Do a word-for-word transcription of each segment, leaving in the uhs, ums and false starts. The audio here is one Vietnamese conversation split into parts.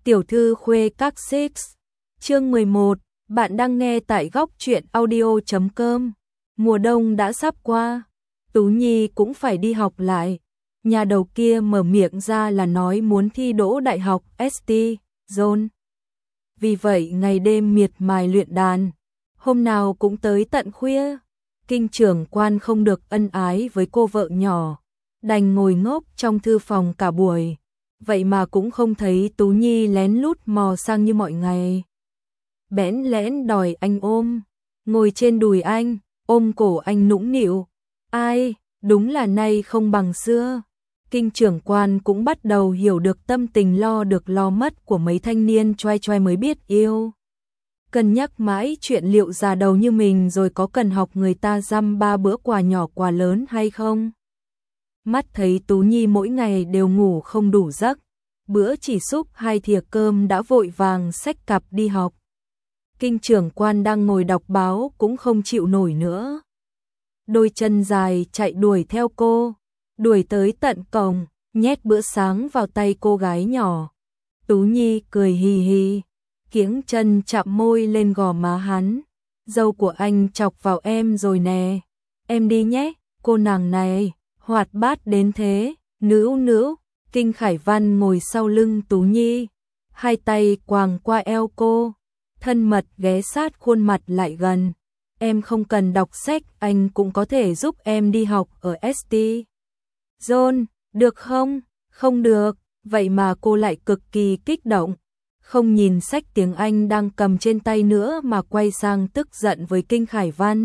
Tiểu thư khuê các six. Chương mười một, bạn đang nghe tại góc truyện audio chấm com. Mùa đông đã sắp qua, Tú Nhi cũng phải đi học lại. Nhà đầu kia mở miệng ra là nói muốn thi đỗ đại học ét tê, John. Vì vậy ngày đêm miệt mài luyện đàn, hôm nào cũng tới tận khuya. Kinh trưởng quan không được ân ái với cô vợ nhỏ, đành ngồi ngốc trong thư phòng cả buổi. Vậy mà cũng không thấy Tú Nhi lén lút mò sang như mọi ngày. Bẽn lẽn đòi anh ôm, ngồi trên đùi anh, ôm cổ anh nũng nịu. Ai, đúng là nay không bằng xưa. Kinh trưởng quan cũng bắt đầu hiểu được tâm tình lo được lo mất của mấy thanh niên choai choai mới biết yêu. Cân nhắc mãi chuyện liệu già đầu như mình rồi có cần học người ta dăm ba bữa quà nhỏ quà lớn hay không. Mắt thấy Tú Nhi mỗi ngày đều ngủ không đủ giấc, bữa chỉ xúc hai thìa cơm đã vội vàng xách cặp đi học. Kinh trưởng quan đang ngồi đọc báo cũng không chịu nổi nữa. Đôi chân dài chạy đuổi theo cô, đuổi tới tận cổng, nhét bữa sáng vào tay cô gái nhỏ. Tú Nhi cười hì hì, kiếng chân chạm môi lên gò má hắn. Dâu của anh chọc vào em rồi nè, em đi nhé, cô nàng này hoạt bát đến thế. Nữ nữ, Kinh Khải Văn ngồi sau lưng Tú Nhi, hai tay quàng qua eo cô, thân mật ghé sát khuôn mặt lại gần. Em không cần đọc sách, anh cũng có thể giúp em đi học ở ét tê. John, được không? Không được. Vậy mà cô lại cực kỳ kích động, không nhìn sách tiếng Anh đang cầm trên tay nữa mà quay sang tức giận với Kinh Khải Văn.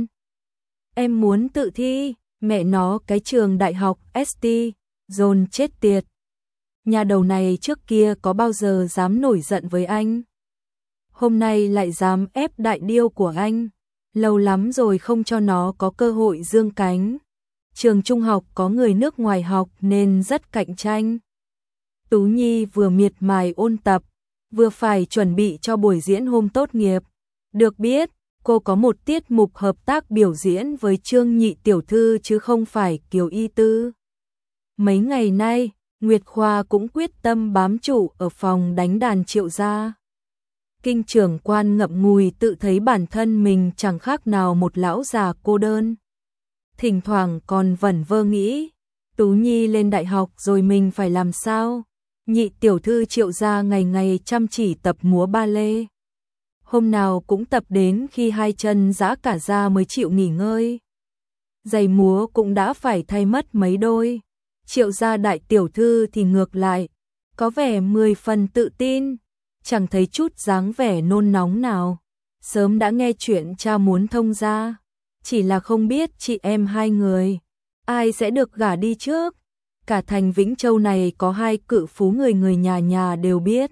Em muốn tự thi, mẹ nó cái trường đại học ét tê, John chết tiệt. Nhà đầu này trước kia có bao giờ dám nổi giận với anh? Hôm nay lại dám ép đại điêu của anh. Lâu lắm rồi không cho nó có cơ hội dương cánh. Trường trung học có người nước ngoài học nên rất cạnh tranh. Tú Nhi vừa miệt mài ôn tập, vừa phải chuẩn bị cho buổi diễn hôm tốt nghiệp. Được biết, cô có một tiết mục hợp tác biểu diễn với Trương Nhị tiểu thư chứ không phải Kiều Y Tư. Mấy ngày nay, Nguyệt Khoa cũng quyết tâm bám trụ ở phòng đánh đàn Triệu gia. Kinh trưởng quan ngậm ngùi tự thấy bản thân mình chẳng khác nào một lão già cô đơn. Thỉnh thoảng còn vẩn vơ nghĩ, Tú Nhi lên đại học rồi mình phải làm sao? Nhị tiểu thư Triệu gia ngày ngày chăm chỉ tập múa ba lê. Hôm nào cũng tập đến khi hai chân rã cả ra mới chịu nghỉ ngơi. Giày múa cũng đã phải thay mất mấy đôi. Triệu gia đại tiểu thư thì ngược lại, có vẻ mười phần tự tin, chẳng thấy chút dáng vẻ nôn nóng nào. Sớm đã nghe chuyện cha muốn thông gia, chỉ là không biết chị em hai người, ai sẽ được gả đi trước. Cả thành Vĩnh Châu này có hai cự phú người người nhà nhà đều biết.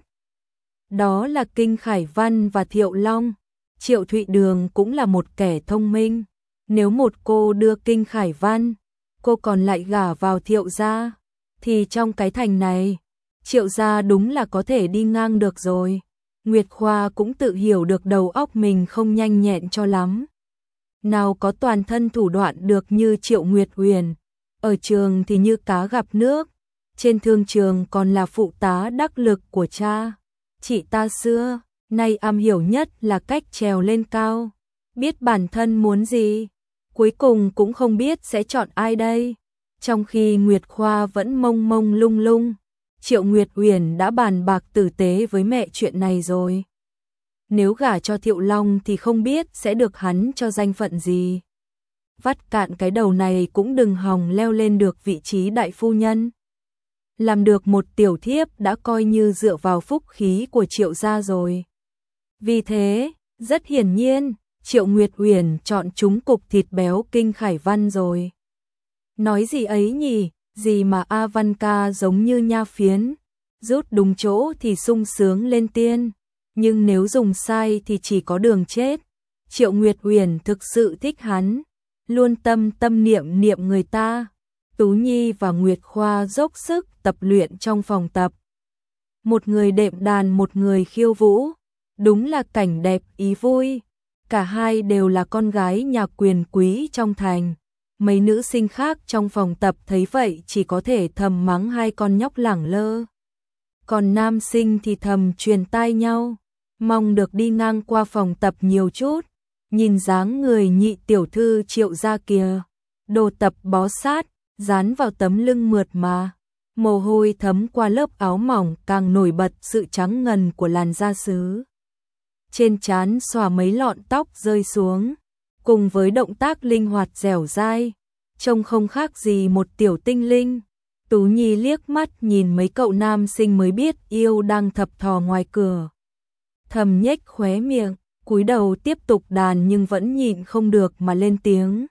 Đó là Kinh Khải Văn và Thiệu Long. Triệu Thụy Đường cũng là một kẻ thông minh. Nếu một cô đưa Kinh Khải Văn, cô còn lại gả vào Thiệu gia, thì trong cái thành này, Triệu gia đúng là có thể đi ngang được rồi. Nguyệt Khoa cũng tự hiểu được đầu óc mình không nhanh nhẹn cho lắm. Nào có toàn thân thủ đoạn được như Triệu Nguyệt Huyền. Ở trường thì như cá gặp nước, trên thương trường còn là phụ tá đắc lực của cha. Chị ta xưa, nay am hiểu nhất là cách trèo lên cao, biết bản thân muốn gì, cuối cùng cũng không biết sẽ chọn ai đây. Trong khi Nguyệt Khoa vẫn mông mông lung lung, Triệu Nguyệt Huyền đã bàn bạc tử tế với mẹ chuyện này rồi. Nếu gả cho Thiệu Long thì không biết sẽ được hắn cho danh phận gì. Vắt cạn cái đầu này cũng đừng hòng leo lên được vị trí đại phu nhân. Làm được một tiểu thiếp đã coi như dựa vào phúc khí của Triệu gia rồi. Vì thế, rất hiển nhiên, Triệu Nguyệt Huyền chọn trúng cục thịt béo Kinh Khải Văn rồi. Nói gì ấy nhỉ, gì mà A Văn ca giống như nha phiến, rút đúng chỗ thì sung sướng lên tiên, nhưng nếu dùng sai thì chỉ có đường chết. Triệu Nguyệt Huyền thực sự thích hắn, luôn tâm tâm niệm niệm người ta. Tú Nhi và Nguyệt Khoa dốc sức tập luyện trong phòng tập. Một người đệm đàn, một người khiêu vũ, đúng là cảnh đẹp ý vui. Cả hai đều là con gái nhà quyền quý trong thành. Mấy nữ sinh khác trong phòng tập thấy vậy chỉ có thể thầm mắng hai con nhóc lẳng lơ. còn nam sinh thì thầm truyền tai nhau, mong được đi ngang qua phòng tập nhiều chút, nhìn dáng người nhị tiểu thư Triệu gia kìa, đồ tập bó sát, dán vào tấm lưng mượt mà, mồ hôi thấm qua lớp áo mỏng càng nổi bật sự trắng ngần của làn da sứ. Trên trán xõa mấy lọn tóc rơi xuống, cùng với động tác linh hoạt dẻo dai, trông không khác gì một tiểu tinh linh. Tú Nhi liếc mắt nhìn mấy cậu nam sinh mới biết yêu đang thập thò ngoài cửa. Thầm nhếch khóe miệng, cúi đầu tiếp tục đàn nhưng vẫn nhịn không được mà lên tiếng.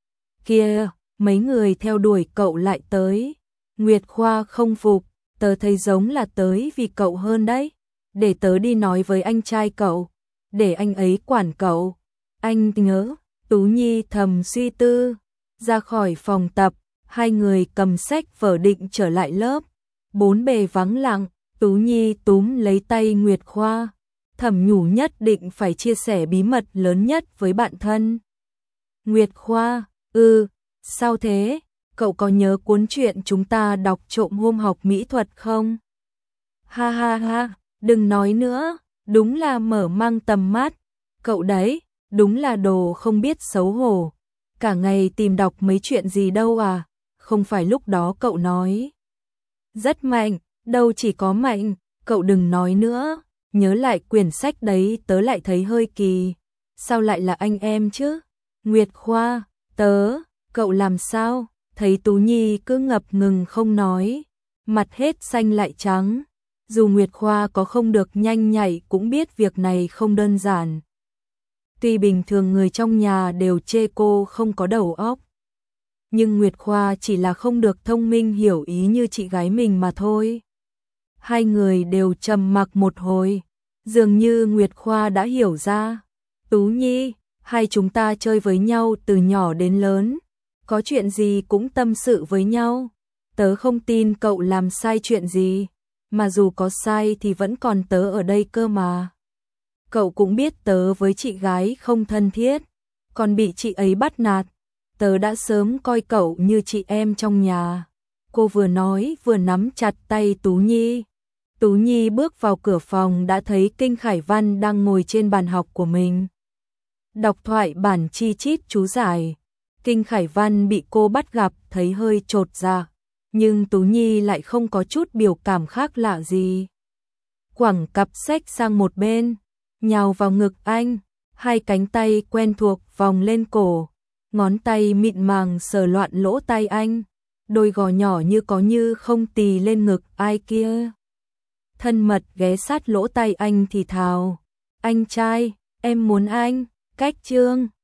Kia, mấy người theo đuổi cậu lại tới. Nguyệt Khoa không phục, tớ thấy giống là tới vì cậu hơn đấy. Để tớ đi nói với anh trai cậu, để anh ấy quản cậu. Anh nhớ, Tú Nhi thầm suy tư. Ra khỏi phòng tập, hai người cầm sách vở định trở lại lớp. Bốn bề vắng lặng, Tú Nhi túm lấy tay Nguyệt Khoa. Thầm nhủ nhất định phải chia sẻ bí mật lớn nhất với bạn thân. Nguyệt Khoa, ừ, sao thế? Cậu có nhớ cuốn truyện chúng ta đọc trộm hôm học mỹ thuật không? Ha ha ha, đừng nói nữa, đúng là mở mang tầm mắt. Cậu đấy, đúng là đồ không biết xấu hổ. Cả ngày tìm đọc mấy chuyện gì đâu à? Không phải lúc đó cậu nói rất mạnh, đâu chỉ có mạnh, cậu đừng nói nữa. Nhớ lại quyển sách đấy tớ lại thấy hơi kỳ. Sao lại là anh em chứ? Nguyệt Khoa, tớ, cậu làm sao? Thấy Tú Nhi cứ ngập ngừng không nói, mặt hết xanh lại trắng. Dù Nguyệt Khoa có không được nhanh nhạy cũng biết việc này không đơn giản. Tuy bình thường người trong nhà đều chê cô không có đầu óc, nhưng Nguyệt Khoa chỉ là không được thông minh hiểu ý như chị gái mình mà thôi. Hai người đều trầm mặc một hồi, dường như Nguyệt Khoa đã hiểu ra. Tú Nhi, hai chúng ta chơi với nhau từ nhỏ đến lớn, có chuyện gì cũng tâm sự với nhau. Tớ không tin cậu làm sai chuyện gì, mà dù có sai thì vẫn còn tớ ở đây cơ mà. Cậu cũng biết tớ với chị gái không thân thiết, còn bị chị ấy bắt nạt. Tớ đã sớm coi cậu như chị em trong nhà. Cô vừa nói vừa nắm chặt tay Tú Nhi. Tú Nhi bước vào cửa phòng đã thấy Kinh Khải Văn đang ngồi trên bàn học của mình. Đọc thoại bản chi chít chú giải. Kinh Khải Văn bị cô bắt gặp thấy hơi chột dạ, nhưng Tú Nhi lại không có chút biểu cảm khác lạ gì. Quẳng cặp sách sang một bên, nhào vào ngực anh, hai cánh tay quen thuộc vòng lên cổ, ngón tay mịn màng sờ loạn lỗ tai anh, đôi gò nhỏ như có như không tì lên ngực ai kia. Thân mật ghé sát lỗ tai anh thì thào, anh trai, em muốn anh, cách chương.